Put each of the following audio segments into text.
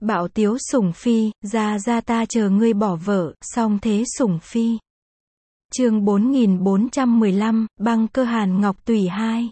Bảo Tiếu Sủng Phi, ra ta chờ ngươi bỏ vợ, song thế Sủng Phi. Chương 4415, băng cơ Hàn Ngọc Tùy 2.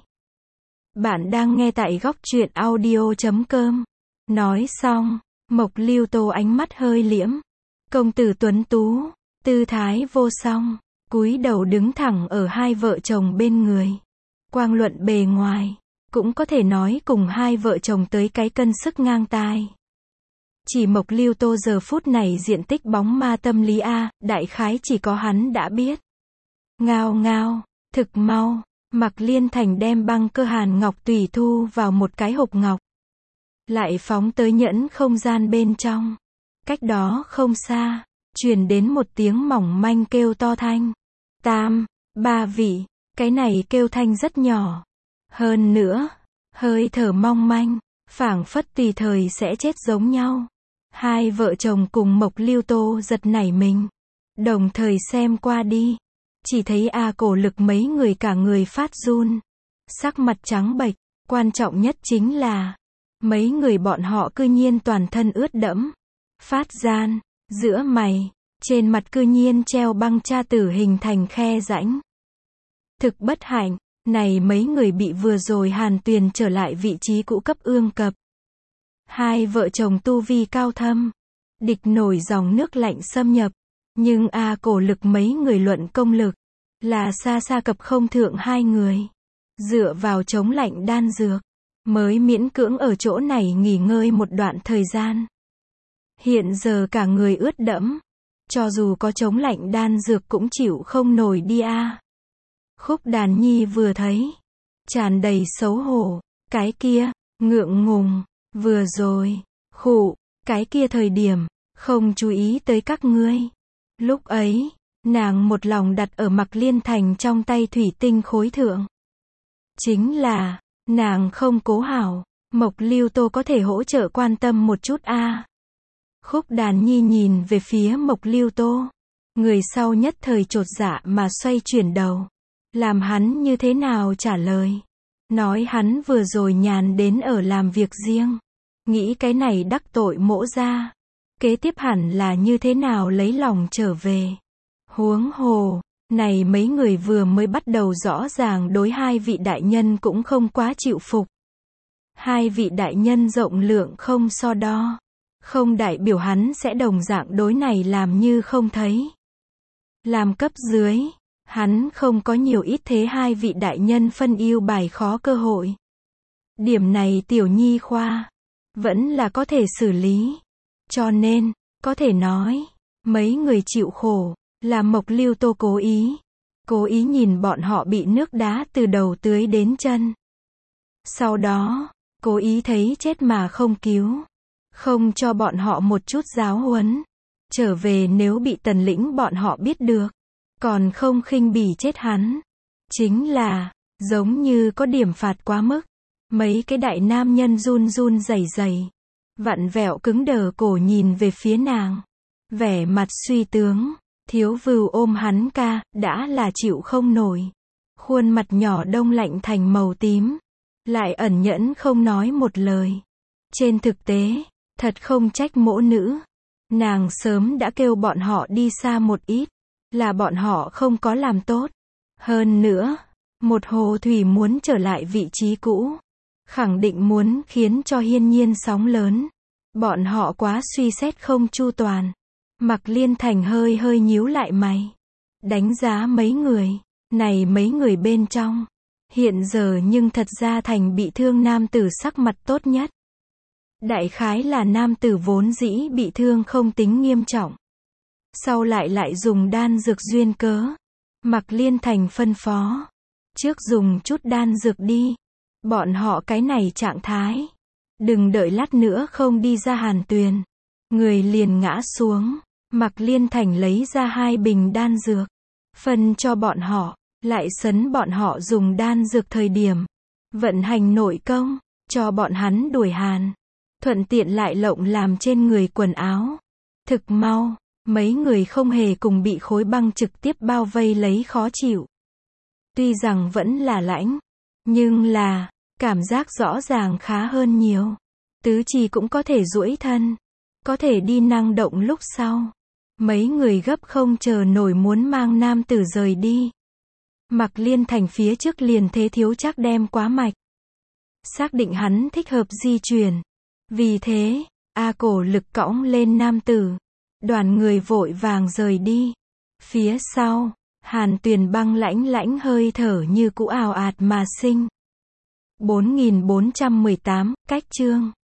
Bạn đang nghe tại góc truyện audio.com. Nói xong, Mộc Lưu Tô ánh mắt hơi liễm. Công tử tuấn tú, tư thái vô song, cúi đầu đứng thẳng ở hai vợ chồng bên người. Quang luận bề ngoài, cũng có thể nói cùng hai vợ chồng tới cái cân sức ngang tai. Chỉ Mộc Lưu Tô giờ phút này diện tích bóng ma tâm lý đại khái chỉ có hắn đã biết. Ngao ngao, thực mau, Mạc Liên Thành đem băng cơ Hàn Ngọc Tùy thu vào một cái hộp ngọc. Lại phóng tới nhẫn không gian bên trong. Cách đó không xa, truyền đến một tiếng mỏng manh kêu to thanh. Tam, ba vị, cái này kêu thanh rất nhỏ. Hơn nữa, hơi thở mong manh, phảng phất tùy thời sẽ chết giống nhau. Hai vợ chồng cùng Mộc Lưu Tô giật nảy mình. Đồng thời xem qua đi. Chỉ thấy Cổ Lực mấy người cả người phát run. Sắc mặt trắng bệch, quan trọng nhất chính là mấy người bọn họ cư nhiên toàn thân ướt đẫm. Phát gian, giữa mày, trên mặt cư nhiên treo băng tra tử hình thành khe rãnh. Thực bất hạnh, này mấy người bị vừa rồi Hàn Tuyền trở lại vị trí cũ cấp ương cập. Hai vợ chồng tu vi cao thâm, địch nổi dòng nước lạnh xâm nhập, nhưng Cổ Lực mấy người luận công lực, là xa xa cập không thượng hai người. Dựa vào chống lạnh đan dược, mới miễn cưỡng ở chỗ này nghỉ ngơi một đoạn thời gian. Hiện giờ cả người ướt đẫm, cho dù có chống lạnh đan dược cũng chịu không nổi đi Khúc Đàn Nhi vừa thấy, tràn đầy xấu hổ, cái kia, ngượng ngùng, vừa rồi, cái kia thời điểm, không chú ý tới các ngươi. Lúc ấy, nàng một lòng đặt ở Mạc Liên Thành trong tay thủy tinh khối thượng. Chính là, nàng không cố hảo, Mộc Lưu Tô có thể hỗ trợ quan tâm một chút Khúc Đàn Nhi nhìn về phía Mộc Lưu Tô. Người sau nhất thời chột dạ mà xoay chuyển đầu. Làm hắn như thế nào trả lời. Nói hắn vừa rồi nhàn đến ở làm việc riêng. Nghĩ cái này đắc tội Mỗ ra. Kế tiếp hẳn là như thế nào lấy lòng trở về. Huống hồ, này mấy người vừa mới bắt đầu rõ ràng đối hai vị đại nhân cũng không quá chịu phục. Hai vị đại nhân rộng lượng không so đo. Không đại biểu hắn sẽ đồng dạng đối này làm như không thấy. Làm cấp dưới, hắn không có nhiều ít thế hai vị đại nhân phân ưu bài khó cơ hội. Điểm này Tiểu Nhi khoa vẫn là có thể xử lý. Cho nên, có thể nói, mấy người chịu khổ, là Mộc Lưu Tô cố ý nhìn bọn họ bị nước đá từ đầu tưới đến chân. Sau đó, cố ý thấy chết mà không cứu. Không cho bọn họ một chút giáo huấn. Trở về nếu bị Tần Lĩnh bọn họ biết được, còn không khinh bỉ chết hắn. Chính là, giống như có điểm phạt quá mức. Mấy cái đại nam nhân run run rẩy rẩy, vặn vẹo cứng đờ cổ nhìn về phía nàng. Vẻ mặt suy tướng, Thiếu Vưu ôm hắn đã là chịu không nổi. Khuôn mặt nhỏ đông lạnh thành màu tím. Lại ẩn nhẫn không nói một lời. Trên thực tế, thật không trách Mỗ nữ. Nàng sớm đã kêu bọn họ đi xa một ít. Là bọn họ không có làm tốt. Hơn nữa, một hồ thủy muốn trở lại vị trí cũ. Khẳng định muốn khiến cho hiên nhiên sóng lớn. Bọn họ quá suy xét không chu toàn. Mạc Liên Thành hơi nhíu lại mày. Đánh giá mấy người. Này mấy người bên trong. Hiện giờ nhưng thật ra thành bị thương nam tử sắc mặt tốt nhất. Đại khái là nam tử vốn dĩ bị thương không tính nghiêm trọng. Sau lại dùng đan dược duyên cớ. Mạc Liên Thành phân phó. Trước dùng chút đan dược đi. Bọn họ cái này trạng thái. Đừng đợi lát nữa không đi ra Hàn Tuyền. Người liền ngã xuống. Mạc Liên Thành lấy ra 2 bình đan dược. Phân cho bọn họ. Lại sấn bọn họ dùng đan dược thời điểm. Vận hành nội công. Cho bọn hắn đuổi hàn. Thuận tiện lại lộng làm trên người quần áo. Thực mau, mấy người không hề cùng bị khối băng trực tiếp bao vây lấy khó chịu. Tuy rằng vẫn là lãnh, nhưng là, cảm giác rõ ràng khá hơn nhiều. Tứ chi cũng có thể duỗi thân. Có thể đi năng động lúc sau. Mấy người gấp không chờ nổi muốn mang nam tử rời đi. Mạc Liên Thành phía trước liền thế thiếu chắc đem quá mạch. Xác định hắn thích hợp di chuyển. Vì thế, A Cổ lực cõng lên nam tử. Đoàn người vội vàng rời đi. Phía sau, Hàn Tuyền Băng lãnh lãnh hơi thở như cũ ào ạt mà sinh. 4418, cách chương